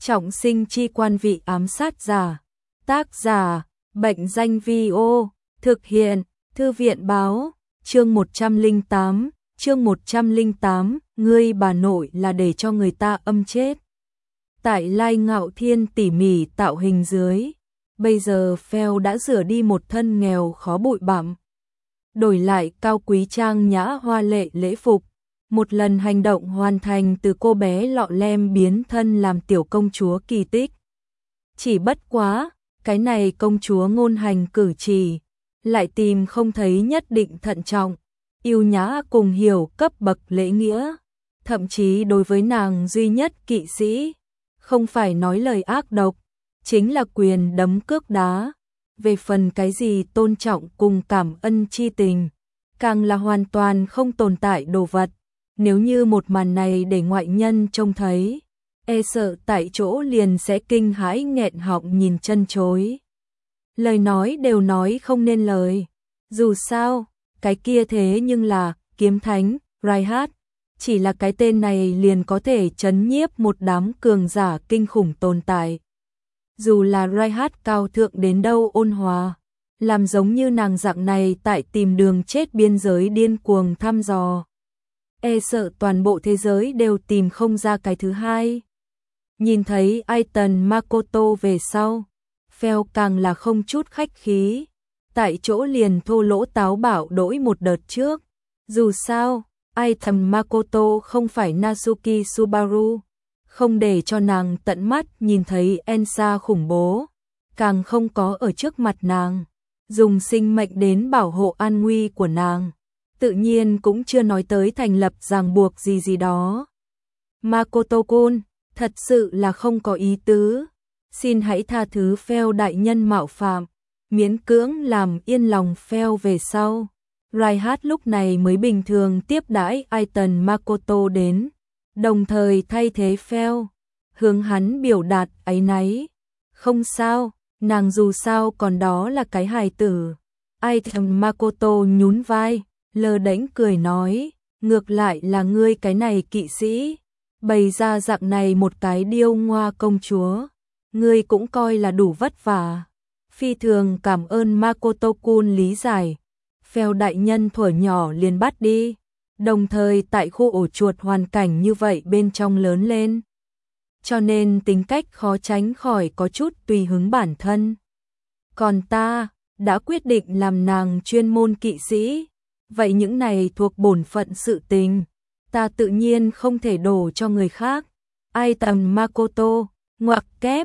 Trọng sinh chi quan vị ám sát giả. Tác giả, Bệnh danh Vi-ô, thực hiện, Thư viện báo, chương 108, ngươi bà nội là để cho người ta âm chết. Tại Lai Ngạo Thiên tỉ mỉ tạo hình dưới, bây giờ Phèo đã rửa đi một thân nghèo khó bụi bặm, đổi lại cao quý trang nhã hoa lệ lễ phục. Một lần hành động hoàn thành từ cô bé lọ lem biến thân làm tiểu công chúa kỳ tích. Chỉ bất quá, cái này công chúa ngôn hành cử chỉ, lại tìm không thấy nhất định thận trọng, yêu nhã cùng hiểu cấp bậc lễ nghĩa. Thậm chí đối với nàng duy nhất kỵ sĩ, không phải nói lời ác độc, chính là quyền đấm cước đá. Về phần cái gì tôn trọng cùng cảm ơn chi tình, càng là hoàn toàn không tồn tại đồ vật. Nếu như một màn này để ngoại nhân trông thấy, e sợ tại chỗ liền sẽ kinh hãi nghẹn họng nhìn chân chối. Lời nói đều nói không nên lời. Dù sao, cái kia thế nhưng là kiếm thánh, Reinhardt. Chỉ là cái tên này liền có thể trấn nhiếp một đám cường giả kinh khủng tồn tại. Dù là Reinhardt cao thượng đến đâu ôn hòa, làm giống như nàng dạng này tại tìm đường chết biên giới điên cuồng thăm dò, e sợ toàn bộ thế giới đều tìm không ra cái thứ hai. Nhìn thấy Aiton Makoto về sau, Phèo càng là không chút khách khí, tại chỗ liền thô lỗ táo bạo đổi một đợt trước. Dù sao, Aiton Makoto không phải Natsuki Subaru, không để cho nàng tận mắt nhìn thấy Ensa khủng bố, càng không có ở trước mặt nàng dùng sinh mệnh đến bảo hộ an nguy của nàng. Tự nhiên cũng chưa nói tới thành lập ràng buộc gì đó. Makoto-kun, thật sự là không có ý tứ. Xin hãy tha thứ Phèo đại nhân mạo phạm, miễn cưỡng làm yên lòng Phèo về sau. Reinhardt lúc này mới bình thường tiếp đãi Aiton Makoto đến, đồng thời thay thế Phèo, hướng hắn biểu đạt áy náy. Không sao, nàng dù sao còn đó là cái hài tử. Aiton Makoto nhún vai, lơ đễnh cười nói, ngược lại là ngươi cái này kỵ sĩ, bày ra dạng này một cái điêu ngoa công chúa, ngươi cũng coi là đủ vất vả. Phi thường cảm ơn Makoto-kun lý giải. Phèo đại nhân thuở nhỏ liền bắt đi, đồng thời tại khu ổ chuột hoàn cảnh như vậy bên trong lớn lên, cho nên tính cách khó tránh khỏi có chút tùy hứng bản thân. Còn ta đã quyết định làm nàng chuyên môn kỵ sĩ, vậy những này thuộc bổn phận sự tình, ta tự nhiên không thể đổ cho người khác. Aiton Makoto, ngoặc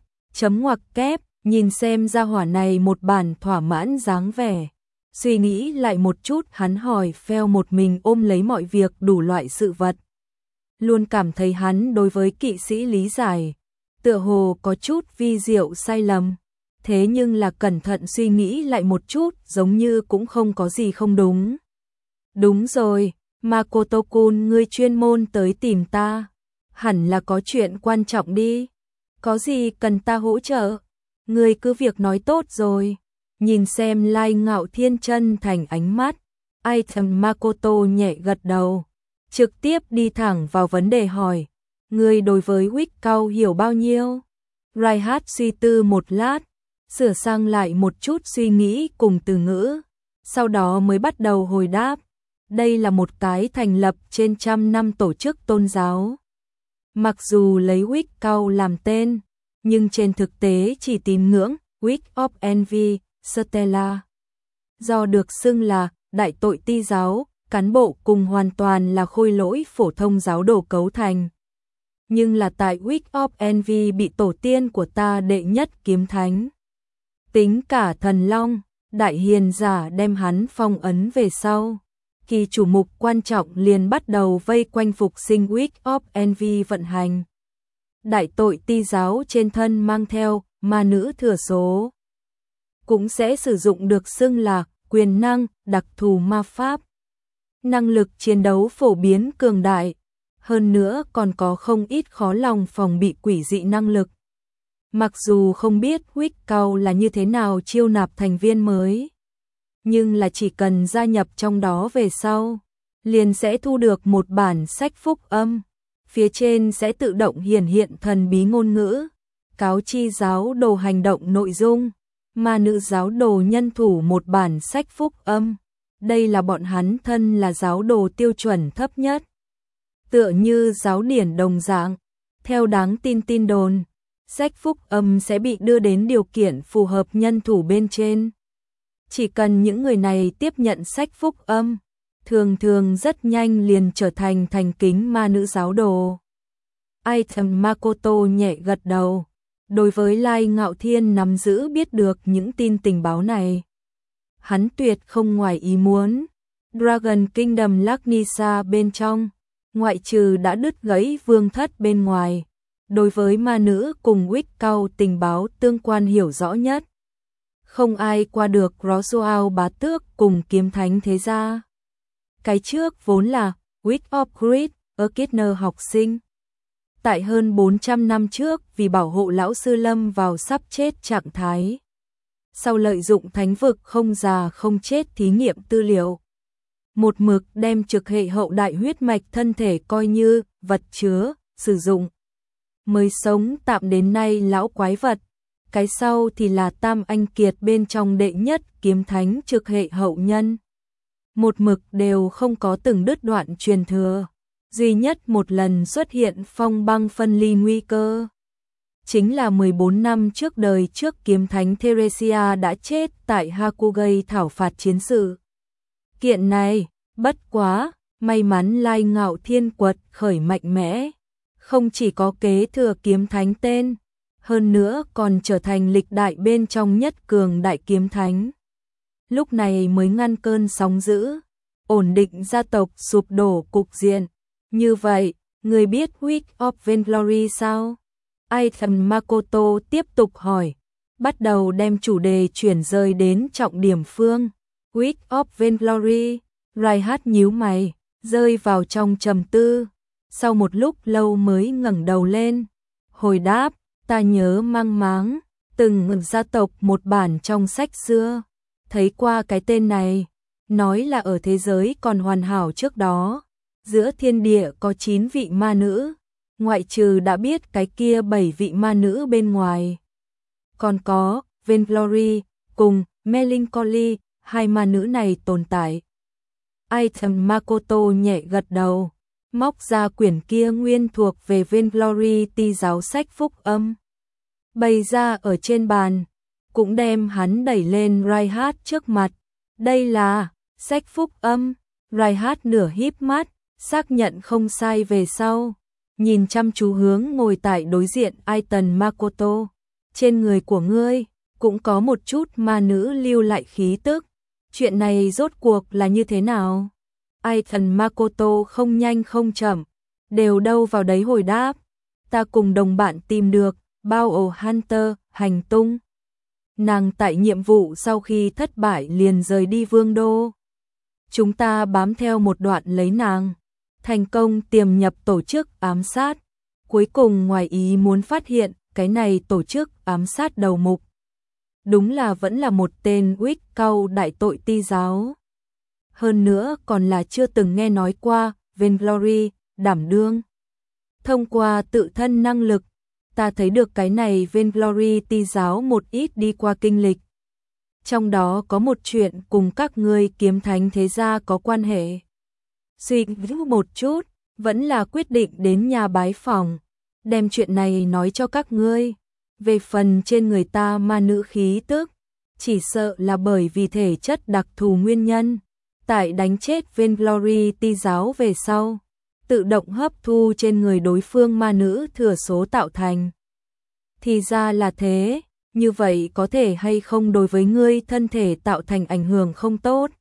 kép, nhìn xem gia hỏa này một bản thỏa mãn dáng vẻ. Suy nghĩ lại một chút, hắn hỏi Phèo một mình ôm lấy mọi việc đủ loại sự vật. Luôn cảm thấy hắn đối với kỵ sĩ lý giải, tựa hồ có chút vi diệu sai lầm. Thế nhưng là cẩn thận suy nghĩ lại một chút, giống như cũng không có gì không đúng. Đúng rồi, Makoto-kun, ngươi chuyên môn tới tìm ta, hẳn là có chuyện quan trọng đi. Có gì cần ta hỗ trợ? Ngươi cứ việc nói tốt rồi. Nhìn xem Lai Ngạo Thiên chân thành ánh mắt, Aiton Makoto nhẹ gật đầu, trực tiếp đi thẳng vào vấn đề hỏi, ngươi đối với Wickau hiểu bao nhiêu? Reinhardt suy tư một lát, sửa sang lại một chút suy nghĩ cùng từ ngữ, sau đó mới bắt đầu hồi đáp. Đây là một cái thành lập trên 100 năm tổ chức tôn giáo. Mặc dù lấy Wickau làm tên, nhưng trên thực tế chỉ tín ngưỡng Witch of Envy, Stella. Do được xưng là đại tội ti giáo, cán bộ cùng hoàn toàn là khôi lỗi phổ thông giáo đồ cấu thành. Nhưng là tại Witch of Envy bị tổ tiên của ta đệ nhất kiếm thánh, tính cả thần long, đại hiền giả đem hắn phong ấn về sau. Kỳ chủ mục quan trọng liền bắt đầu vây quanh phục sinh Witch of Envy vận hành. Đại tội ti giáo trên thân mang theo ma nữ thừa số, cũng sẽ sử dụng được xưng là quyền năng đặc thù ma pháp. Năng lực chiến đấu phổ biến cường đại, hơn nữa còn có không ít khó lòng phòng bị quỷ dị năng lực. Mặc dù không biết Wickau là như thế nào chiêu nạp thành viên mới, nhưng là chỉ cần gia nhập trong đó về sau, liền sẽ thu được một bản sách phúc âm, phía trên sẽ tự động hiển hiện thần bí ngôn ngữ, cáo chi giáo đồ hành động nội dung, ma nữ giáo đồ nhân thủ một bản sách phúc âm. Đây là bọn hắn thân là giáo đồ tiêu chuẩn thấp nhất. Tựa như giáo điển đồng dạng, theo đáng tin đồn, sách phúc âm sẽ bị đưa đến điều kiện phù hợp nhân thủ bên trên. Chỉ cần những người này tiếp nhận sách phúc âm, thường rất nhanh liền trở thành thành kính ma nữ giáo đồ. Item Makoto nhẹ gật đầu. Đối với Lai Ngạo Thiên nắm giữ biết được những tin tình báo này, hắn tuyệt không ngoài ý muốn. Dragon Kingdom Laknisa bên trong, ngoại trừ đã đứt gãy vương thất bên ngoài, đối với ma nữ cùng Wickcow tình báo tương quan hiểu rõ nhất. Không ai qua được Roswell bá tước cùng kiếm thánh thế gia. Cái trước vốn là Wick of Great, Erkitner học sinh. Tại hơn 400 năm trước vì bảo hộ lão sư lâm vào sắp chết trạng thái. Sau lợi dụng thánh vực không già không chết thí nghiệm tư liệu. Một mực đem trực hệ hậu đại huyết mạch thân thể coi như vật chứa, sử dụng. Mới sống tạm đến nay lão quái vật. Cái sau thì là tam anh kiệt bên trong đệ nhất kiếm thánh trực hệ hậu nhân. Một mực đều không có từng đứt đoạn truyền thừa. Duy nhất một lần xuất hiện phong băng phân ly nguy cơ. Chính là 14 năm trước đời trước kiếm thánh Theresia đã chết tại Hakugei thảo phạt chiến sự. Kiện này, bất quá, may mắn Lai Ngạo Thiên quật khởi mạnh mẽ. Không chỉ có kế thừa kiếm thánh tên, hơn nữa còn trở thành lịch đại bên trong nhất cường đại kiếm thánh. Lúc này mới ngăn cơn sóng dữ, ổn định gia tộc sụp đổ cục diện. Như vậy, người biết Week of Vainglory sao? Item Makoto tiếp tục hỏi, bắt đầu đem chủ đề chuyển rời đến trọng điểm phương. Week of Vainglory, Raihat nhíu mày, rơi vào trong trầm tư. Sau một lúc lâu mới ngẩng đầu lên, hồi đáp, ta nhớ mang máng, từng gia tộc một bản trong sách xưa, thấy qua cái tên này, nói là ở thế giới còn hoàn hảo trước đó. Giữa thiên địa có 9 vị ma nữ, ngoại trừ đã biết cái kia 7 vị ma nữ bên ngoài. Còn có Vainglory cùng Melancholy, hai ma nữ này tồn tại. Item Makoto nhẹ gật đầu, móc ra quyển kia nguyên thuộc về Vainglory ti giáo sách phúc âm. Bày ra ở trên bàn, cũng đem hắn đẩy lên Raihat trước mặt. Đây là sách phúc âm. Raihat nửa híp mắt, xác nhận không sai về sau, nhìn chăm chú hướng ngồi tại đối diện Item Makoto. Trên người của ngươi cũng có một chút ma nữ lưu lại khí tức. Chuyện này rốt cuộc là như thế nào? Item Makoto không nhanh không chậm, đều đâu vào đấy hồi đáp. Ta cùng đồng bạn tìm được Bao Hunter hành tung. Nàng tại nhiệm vụ sau khi thất bại liền rời đi vương đô. Chúng ta bám theo một đoạn lấy nàng, thành công tiềm nhập tổ chức ám sát. Cuối cùng ngoài ý muốn phát hiện cái này tổ chức ám sát đầu mục. Đúng là vẫn là một tên Wickcow đại tội ti giáo. Hơn nữa còn là chưa từng nghe nói qua Vainglory đảm đương. Thông qua tự thân năng lực, ta thấy được cái này Vainglory ti giáo một ít đi qua kinh lịch. Trong đó có một chuyện cùng các ngươi kiếm thánh thế gia có quan hệ. Suy nghĩ một chút, vẫn là quyết định đến nhà bái phòng, đem chuyện này nói cho các ngươi. Về phần trên người ta ma nữ khí tức, chỉ sợ là bởi vì thể chất đặc thù nguyên nhân. Tại đánh chết Vainglory ti giáo về sau, tự động hấp thu trên người đối phương ma nữ thừa số tạo thành. Thì ra là thế, như vậy có thể hay không đối với ngươi thân thể tạo thành ảnh hưởng không tốt?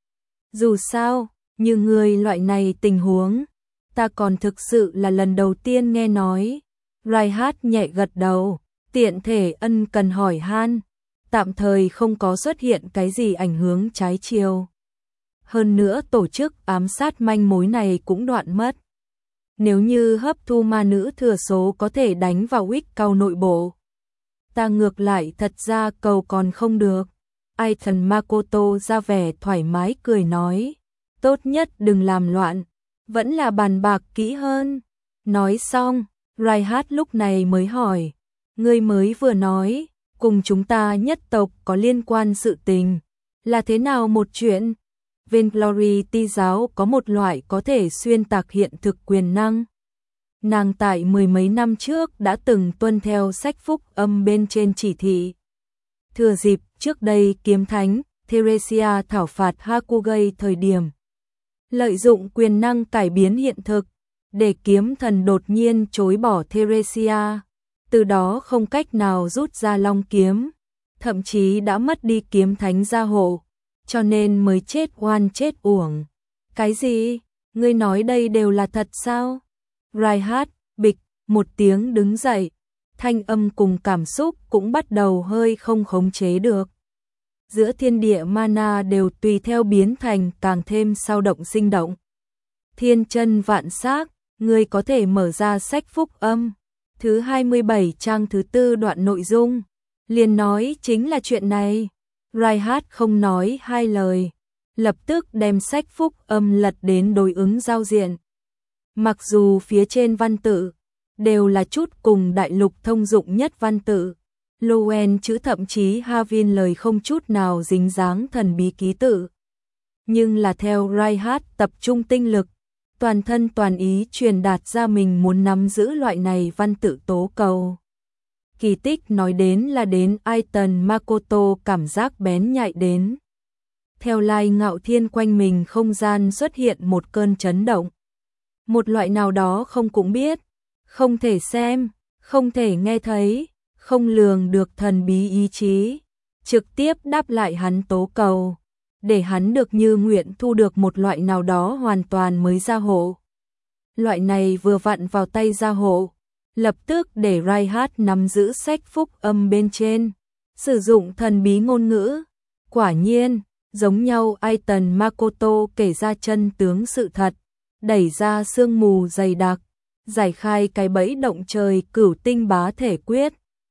Dù sao, như ngươi loại này tình huống, ta còn thực sự là lần đầu tiên nghe nói. Raihat nhẹ gật đầu, tiện thể ân cần hỏi han, tạm thời không có xuất hiện cái gì ảnh hưởng trái chiều. Hơn nữa tổ chức ám sát manh mối này cũng đoạn mất. Nếu như hấp thu ma nữ thừa số có thể đánh vào Wickcow nội bộ, ta ngược lại thật ra cầu còn không được. Item Makoto ra vẻ thoải mái cười nói, tốt nhất đừng làm loạn, vẫn là bàn bạc kỹ hơn. Nói xong, Raihat lúc này mới hỏi, Ngươi mới vừa nói, cùng chúng ta nhất tộc có liên quan sự tình. Là thế nào một chuyện? Vainglory ti giáo có một loại có thể xuyên tạc hiện thực quyền năng. Nàng tại mười mấy năm trước đã từng tuân theo sách phúc âm bên trên chỉ thị. Thừa dịp trước đây kiếm thánh Theresia thảo phạt Hakugai thời điểm, lợi dụng quyền năng cải biến hiện thực, để kiếm thần đột nhiên chối bỏ Theresia, từ đó không cách nào rút ra long kiếm, thậm chí đã mất đi kiếm thánh gia hộ, cho nên mới chết oan chết uổng. Cái gì? Ngươi nói đây đều là thật sao? Reinhardt bịch một tiếng đứng dậy, thanh âm cùng cảm xúc cũng bắt đầu hơi không khống chế được. Giữa thiên địa mana đều tùy theo biến thành càng thêm sao động sinh động. Thiên chân vạn xác, ngươi có thể mở ra sách phúc âm, thứ 27 trang thứ 4 đoạn nội dung, liền nói chính là chuyện này. Reinhardt không nói hai lời, lập tức đem sách phúc âm lật đến đối ứng giao diện. Mặc dù phía trên văn tự đều là chút cùng đại lục thông dụng nhất văn tự, Lowen chữ thậm chí Havin lời không chút nào dính dáng thần bí ký tự. Nhưng là theo Reinhardt tập trung tinh lực, toàn thân toàn ý truyền đạt ra mình muốn nắm giữ loại này văn tự tố cầu. Kỳ tích nói đến là đến Aiton Makoto cảm giác bén nhạy đến. Theo Lai Ngạo Thiên quanh mình không gian xuất hiện một cơn chấn động. Một loại nào đó không cũng biết, không thể xem, không thể nghe thấy, không lường được thần bí ý chí, trực tiếp đáp lại hắn tố cầu, để hắn được như nguyện thu được một loại nào đó hoàn toàn mới gia hộ. Loại này vừa vặn vào tay gia hộ, lập tức để Reinhardt nắm giữ sách phúc âm bên trên, sử dụng thần bí ngôn ngữ. Quả nhiên, giống nhau Aiton Makoto kể ra chân tướng sự thật, đẩy ra sương mù dày đặc, giải khai cái bẫy động trời cửu tinh bá thể quyết.